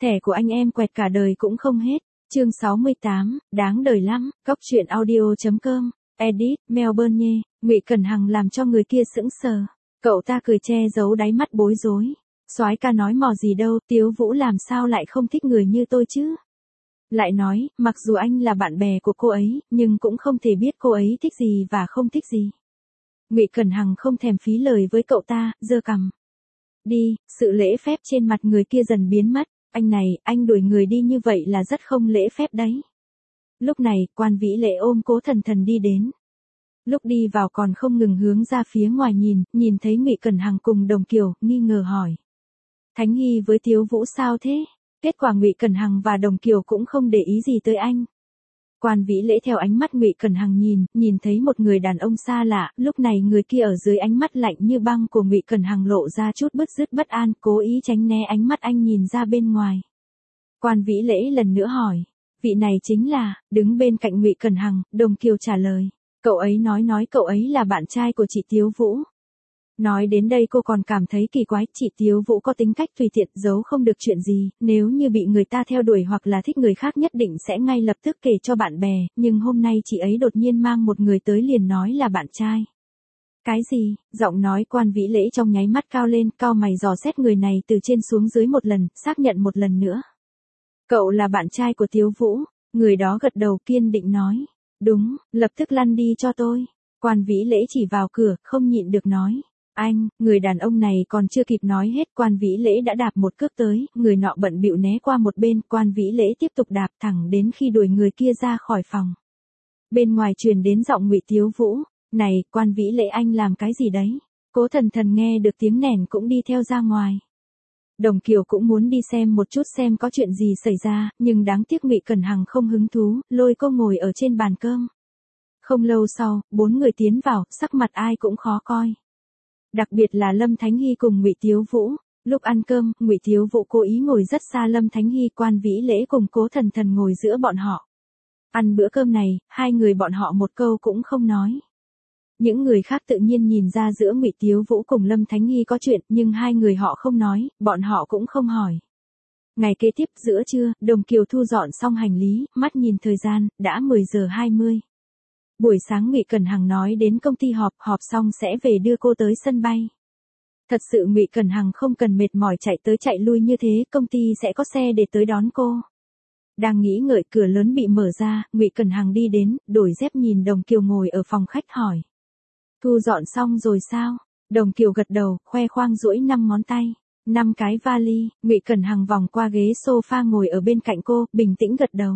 Thẻ của anh em quẹt cả đời cũng không hết. Chương 68, đáng đời lắm. Cóc truyện audio.com. Edit, Melbourne nhé. Ngụy Cẩn Hằng làm cho người kia sững sờ. Cậu ta cười che giấu đáy mắt bối rối. Soái ca nói mò gì đâu, Tiếu Vũ làm sao lại không thích người như tôi chứ? Lại nói, mặc dù anh là bạn bè của cô ấy, nhưng cũng không thể biết cô ấy thích gì và không thích gì. Ngụy Cẩn Hằng không thèm phí lời với cậu ta, giơ cằm. Đi, sự lễ phép trên mặt người kia dần biến mất. Anh này, anh đuổi người đi như vậy là rất không lễ phép đấy. Lúc này, Quan Vĩ Lễ ôm Cố Thần Thần đi đến. Lúc đi vào còn không ngừng hướng ra phía ngoài nhìn thấy Ngụy Cẩn Hằng cùng Đồng Kiều, nghi ngờ hỏi. Thánh Hy với Tiếu Vũ sao thế? Kết quả Ngụy Cẩn Hằng và Đồng Kiều cũng không để ý gì tới anh. Quan Vĩ Lễ theo ánh mắt Ngụy Cẩn Hằng nhìn thấy một người đàn ông xa lạ, lúc này người kia ở dưới ánh mắt lạnh như băng của Ngụy Cẩn Hằng lộ ra chút bứt rứt bất an, cố ý tránh né ánh mắt anh nhìn ra bên ngoài. Quan Vĩ Lễ lần nữa hỏi, vị này chính là, đứng bên cạnh Ngụy Cẩn Hằng, Đồng Kiều trả lời, cậu ấy nói cậu ấy là bạn trai của chị Tiếu Vũ. Nói đến đây cô còn cảm thấy kỳ quái, chị Tiếu Vũ có tính cách tùy tiện, giấu không được chuyện gì, nếu như bị người ta theo đuổi hoặc là thích người khác nhất định sẽ ngay lập tức kể cho bạn bè, nhưng hôm nay chị ấy đột nhiên mang một người tới liền nói là bạn trai. Cái gì? Giọng nói Quan Vĩ Lễ trong nháy mắt cao lên, cau mày dò xét người này từ trên xuống dưới một lần, xác nhận một lần nữa. Cậu là bạn trai của Tiếu Vũ, người đó gật đầu kiên định nói. Đúng, lập tức lăn đi cho tôi. Quan Vĩ Lễ chỉ vào cửa, không nhịn được nói. Anh, người đàn ông này còn chưa kịp nói hết, Quan Vĩ Lễ đã đạp một cước tới, người nọ bận bịu né qua một bên, Quan Vĩ Lễ tiếp tục đạp thẳng đến khi đuổi người kia ra khỏi phòng. Bên ngoài truyền đến giọng Ngụy Tiếu Vũ, này, Quan Vĩ Lễ anh làm cái gì đấy? Cố Thần Thần nghe được tiếng nẻn cũng đi theo ra ngoài. Đồng Kiều cũng muốn đi xem một chút xem có chuyện gì xảy ra, nhưng đáng tiếc Ngụy Cẩn Hằng không hứng thú, lôi cô ngồi ở trên bàn cơm. Không lâu sau, 4 người tiến vào, sắc mặt ai cũng khó coi. Đặc biệt là Lâm Thánh Hy cùng Ngụy Tiếu Vũ. Lúc ăn cơm, Ngụy Tiếu Vũ cố ý ngồi rất xa Lâm Thánh Hy, Quan Vĩ Lễ cùng Cố Thần Thần ngồi giữa bọn họ. Ăn bữa cơm này, hai người bọn họ một câu cũng không nói. Những người khác tự nhiên nhìn ra giữa Ngụy Tiếu Vũ cùng Lâm Thánh Hy có chuyện, nhưng hai người họ không nói, bọn họ cũng không hỏi. Ngày kế tiếp giữa trưa, Đồng Kiều thu dọn xong hành lý, mắt nhìn thời gian, đã 10 giờ 20. Buổi sáng Ngụy Cẩn Hằng nói đến công ty họp xong sẽ về đưa cô tới sân bay. Thật sự Ngụy Cẩn Hằng không cần mệt mỏi chạy tới chạy lui như thế, công ty sẽ có xe để tới đón cô. Đang nghĩ ngợi, cửa lớn bị mở ra, Ngụy Cẩn Hằng đi đến, đổi dép nhìn Đồng Kiều ngồi ở phòng khách hỏi. Thu dọn xong rồi sao? Đồng Kiều gật đầu, khoe khoang duỗi 5 ngón tay. 5 cái vali, Ngụy Cẩn Hằng vòng qua ghế sofa ngồi ở bên cạnh cô, bình tĩnh gật đầu.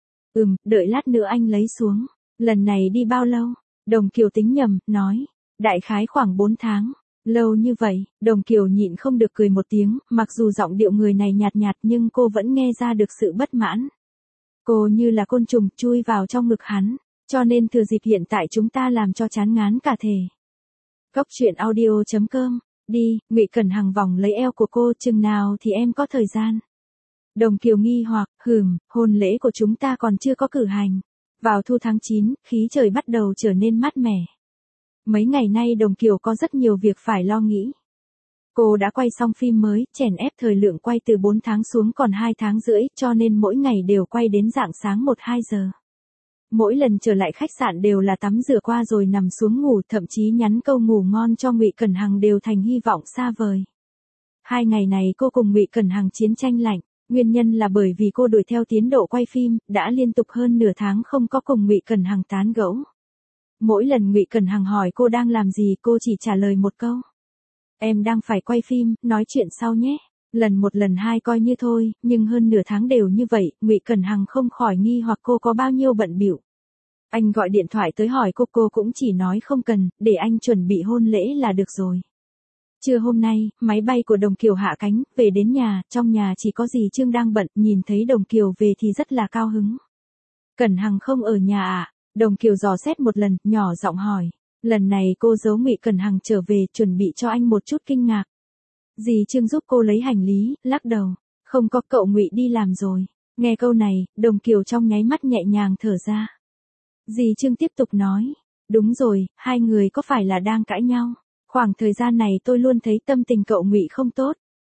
Đợi lát nữa anh lấy xuống. Lần này đi bao lâu? Đồng Kiều tính nhầm, nói. Đại khái khoảng 4 tháng. Lâu như vậy, Đồng Kiều nhịn không được cười một tiếng, mặc dù giọng điệu người này nhạt nhạt nhưng cô vẫn nghe ra được sự bất mãn. Cô như là côn trùng chui vào trong ngực hắn, cho nên thừa dịp hiện tại chúng ta làm cho chán ngán cả thể. Cóc truyện audio.com. Đi, Ngụy Cẩn Hằng vòng lấy eo của cô, chừng nào thì em có thời gian. Đồng Kiều nghi hoặc, hôn lễ của chúng ta còn chưa có cử hành. Vào thu tháng 9, khí trời bắt đầu trở nên mát mẻ. Mấy ngày nay Đồng Kiều có rất nhiều việc phải lo nghĩ. Cô đã quay xong phim mới, chèn ép thời lượng quay từ 4 tháng xuống còn 2 tháng rưỡi, cho nên mỗi ngày đều quay đến rạng sáng 1-2 giờ. Mỗi lần trở lại khách sạn đều là tắm rửa qua rồi nằm xuống ngủ, thậm chí nhắn câu ngủ ngon cho Ngụy Cẩn Hằng đều thành hy vọng xa vời. 2 ngày này cô cùng Ngụy Cẩn Hằng chiến tranh lạnh. Nguyên nhân là bởi vì cô đuổi theo tiến độ quay phim, đã liên tục hơn nửa tháng không có cùng Ngụy Cẩn Hằng tán gẫu. Mỗi lần Ngụy Cẩn Hằng hỏi cô đang làm gì, cô chỉ trả lời một câu. Em đang phải quay phim, nói chuyện sau nhé. Lần 1 lần 2 coi như thôi, nhưng hơn nửa tháng đều như vậy, Ngụy Cẩn Hằng không khỏi nghi hoặc cô có bao nhiêu bận bịu. Anh gọi điện thoại tới hỏi cô cũng chỉ nói không cần, để anh chuẩn bị hôn lễ là được rồi. Trưa hôm nay, máy bay của Đồng Kiều hạ cánh, về đến nhà, trong nhà chỉ có dì Trương đang bận, nhìn thấy Đồng Kiều về thì rất là cao hứng. Cẩn Hằng không ở nhà à? Đồng Kiều dò xét một lần, nhỏ giọng hỏi. Lần này cô giấu Ngụy Cẩn Hằng trở về, chuẩn bị cho anh một chút kinh ngạc. Dì Trương giúp cô lấy hành lý, lắc đầu. Không có, cậu Ngụy đi làm rồi. Nghe câu này, Đồng Kiều trong nháy mắt nhẹ nhàng thở ra. Dì Trương tiếp tục nói. Đúng rồi, hai người có phải là đang cãi nhau? Khoảng thời gian này tôi luôn thấy tâm tình cậu Ngụy không tốt.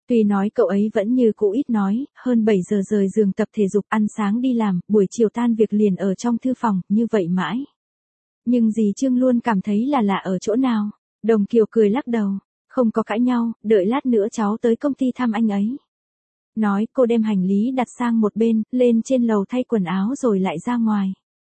Tuy nói cậu ấy vẫn như cũ ít nói, hơn 7 giờ rời giường tập thể dục ăn sáng đi làm, buổi chiều tan việc liền ở trong thư phòng, như vậy mãi. Nhưng dì Trương luôn cảm thấy là lạ ở chỗ nào. Đồng Kiều cười lắc đầu, không có cãi nhau, đợi lát nữa cháu tới công ty thăm anh ấy. Nói cô đem hành lý đặt sang một bên, lên trên lầu thay quần áo rồi lại ra ngoài.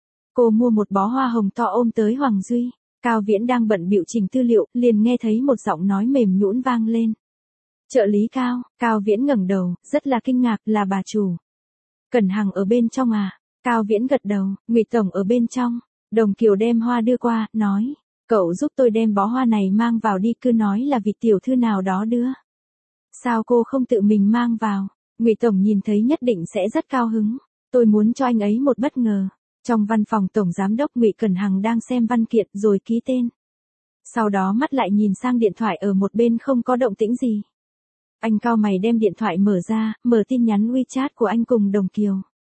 Cô mua một bó hoa hồng to ôm tới Hoàng Duy. Cao Viễn đang bận bịu chỉnh tư liệu, liền nghe thấy một giọng nói mềm nhũn vang lên. Trợ lý Cao, Cao Viễn ngẩng đầu, rất là kinh ngạc, là bà chủ. Cẩn Hằng ở bên trong à? Cao Viễn gật đầu, Ngụy tổng ở bên trong. Đồng Kiều đem hoa đưa qua, nói, cậu giúp tôi đem bó hoa này mang vào đi, cứ nói là vị tiểu thư nào đó đưa. Sao cô không tự mình mang vào? Ngụy tổng nhìn thấy nhất định sẽ rất cao hứng. Tôi muốn cho anh ấy một bất ngờ. Trong văn phòng tổng giám đốc Ngụy Cẩn Hằng đang xem văn kiện rồi ký tên. Sau đó mắt lại nhìn sang điện thoại ở một bên không có động tĩnh gì. Anh cau mày đem điện thoại mở ra, mở tin nhắn WeChat của anh cùng Đồng Kiều.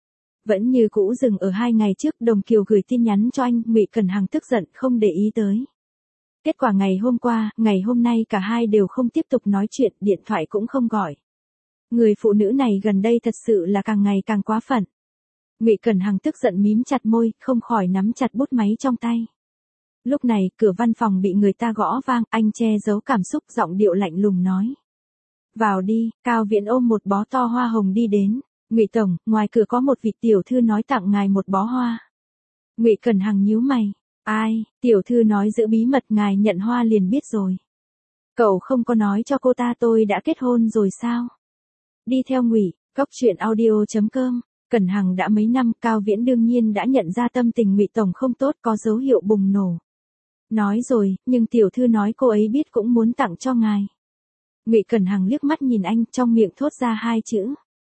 Vẫn như cũ dừng ở 2 ngày trước, Đồng Kiều gửi tin nhắn cho anh, Ngụy Cẩn Hằng tức giận không để ý tới. Kết quả ngày hôm qua, ngày hôm nay cả hai đều không tiếp tục nói chuyện, điện thoại cũng không gọi. Người phụ nữ này gần đây thật sự là càng ngày càng quá phận. Ngụy Cẩn Hằng tức giận mím chặt môi, không khỏi nắm chặt bút máy trong tay. Lúc này, cửa văn phòng bị người ta gõ vang, anh che giấu cảm xúc, giọng điệu lạnh lùng nói. Vào đi. Cao Viễn ôm một bó to hoa hồng đi đến. Ngụy tổng, ngoài cửa có một vị tiểu thư nói tặng ngài một bó hoa. Ngụy Cẩn Hằng nhíu mày. Ai? Tiểu thư nói giữ bí mật, ngài nhận hoa liền biết rồi. Cậu không có nói cho cô ta tôi đã kết hôn rồi sao? Đi theo Ngụy, coctruyện.audio.com. Cẩn Hằng đã mấy năm, Cao Viễn đương nhiên đã nhận ra tâm tình Ngụy tổng không tốt, có dấu hiệu bùng nổ. Nói rồi, nhưng tiểu thư nói cô ấy biết cũng muốn tặng cho ngài. Ngụy Cẩn Hằng liếc mắt nhìn anh, trong miệng thốt ra 2 chữ.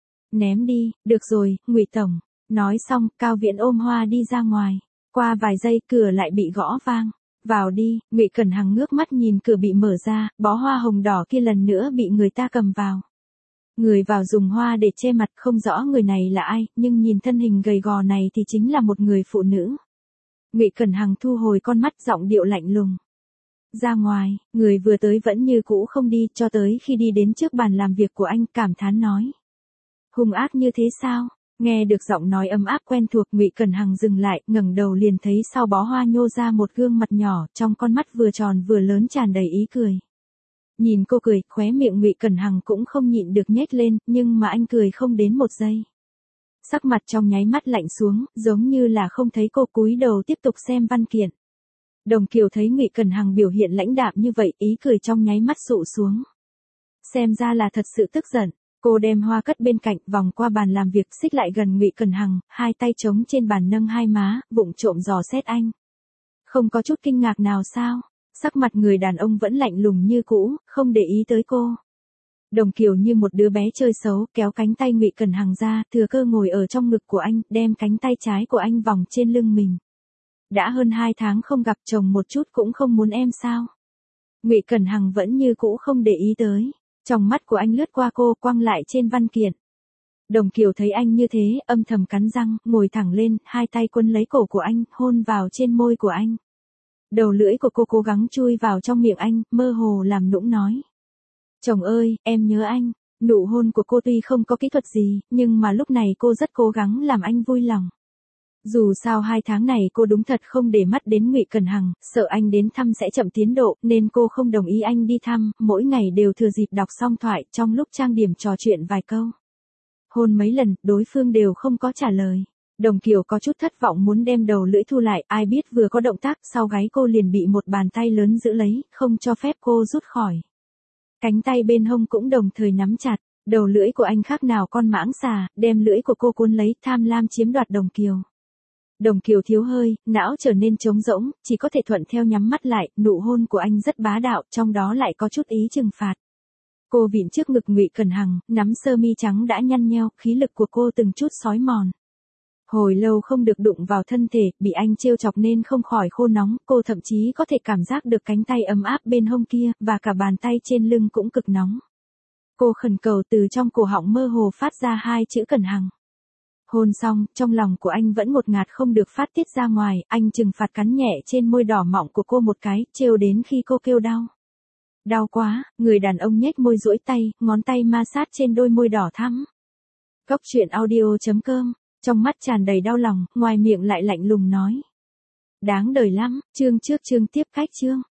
Ném đi. Được rồi, Ngụy tổng. Nói xong, Cao Viễn ôm hoa đi ra ngoài. Qua vài giây, cửa lại bị gõ vang. Vào đi. Ngụy Cẩn Hằng ngước mắt nhìn cửa bị mở ra, bó hoa hồng đỏ kia lần nữa bị người ta cầm vào. Người vào dùng hoa để che mặt, không rõ người này là ai, nhưng nhìn thân hình gầy gò này thì chính là một người phụ nữ. Ngụy Cẩn Hằng thu hồi con mắt, giọng điệu lạnh lùng. Ra ngoài, người vừa tới vẫn như cũ không đi, cho tới khi đi đến trước bàn làm việc của anh, cảm thán nói. Hung ác như thế sao? Nghe được giọng nói ấm áp quen thuộc, Ngụy Cẩn Hằng dừng lại, ngẩng đầu liền thấy sau bó hoa nhô ra một gương mặt nhỏ, trong con mắt vừa tròn vừa lớn tràn đầy ý cười. Nhìn cô cười, khóe miệng Ngụy Cẩn Hằng cũng không nhịn được nhếch lên, nhưng mà anh cười không đến 1 giây. Sắc mặt trong nháy mắt lạnh xuống, giống như là không thấy cô, cúi đầu tiếp tục xem văn kiện. Đồng Kiều thấy Ngụy Cẩn Hằng biểu hiện lãnh đạm như vậy, ý cười trong nháy mắt sụ xuống. Xem ra là thật sự tức giận. Cô đem hoa cất bên cạnh, vòng qua bàn làm việc, xích lại gần Ngụy Cẩn Hằng, 2 tay chống trên bàn nâng 2 má, vụng trộm dò xét anh. Không có chút kinh ngạc nào sao? Sắc mặt người đàn ông vẫn lạnh lùng như cũ, không để ý tới cô. Đồng Kiều như một đứa bé chơi xấu, kéo cánh tay Ngụy Cẩn Hằng ra, thừa cơ ngồi ở trong ngực của anh, đem cánh tay trái của anh vòng trên lưng mình. Đã hơn 2 tháng không gặp, chồng một chút cũng không muốn em sao? Ngụy Cẩn Hằng vẫn như cũ không để ý tới. Trong mắt của anh lướt qua cô, quăng lại trên văn kiện. Đồng Kiều thấy anh như thế, âm thầm cắn răng, ngồi thẳng lên, 2 tay quấn lấy cổ của anh, hôn vào trên môi của anh. Đầu lưỡi của cô cố gắng chui vào trong miệng anh, mơ hồ làm nũng nói. Chồng ơi, em nhớ anh. Nụ hôn của cô tuy không có kỹ thuật gì, nhưng mà lúc này cô rất cố gắng làm anh vui lòng. Dù sao 2 tháng này cô đúng thật không để mắt đến Ngụy Cẩn Hằng, sợ anh đến thăm sẽ chậm tiến độ, nên cô không đồng ý anh đi thăm, mỗi ngày đều thừa dịp đọc xong thoại, trong lúc trang điểm trò chuyện vài câu. Hôn mấy lần, đối phương đều không có trả lời. Đồng Kiều có chút thất vọng muốn đem đầu lưỡi thu lại, ai biết vừa có động tác, sau gáy cô liền bị một bàn tay lớn giữ lấy, không cho phép cô rút khỏi. Cánh tay bên hông cũng đồng thời nắm chặt, đầu lưỡi của anh khác nào con mãng xà, đem lưỡi của cô cuốn lấy, tham lam chiếm đoạt Đồng Kiều. Đồng Kiều thiếu hơi, não trở nên trống rỗng, chỉ có thể thuận theo nhắm mắt lại, nụ hôn của anh rất bá đạo, trong đó lại có chút ý trừng phạt. Cô vịn trước ngực Ngụy Cẩn Hằng, nắm sơ mi trắng đã nhăn nheo, khí lực của cô từng chút xói mòn. Hồi lâu không được đụng vào thân thể, bị anh trêu chọc nên không khỏi khô nóng, cô thậm chí có thể cảm giác được cánh tay ấm áp bên hông kia, và cả bàn tay trên lưng cũng cực nóng. Cô khẩn cầu, từ trong cổ họng mơ hồ phát ra 2 chữ Cẩn Hằng. Hôn xong, trong lòng của anh vẫn ngột ngạt không được phát tiết ra ngoài, anh trừng phạt cắn nhẹ trên môi đỏ mọng của cô một cái, trêu đến khi cô kêu đau. Đau quá, người đàn ông nhếch môi duỗi tay, ngón tay ma sát trên đôi môi đỏ thắm. Cốc truyện audio.com, trong mắt tràn đầy đau lòng, ngoài miệng lại lạnh lùng nói. Đáng đời lắm, chương trước chương tiếp khách chương.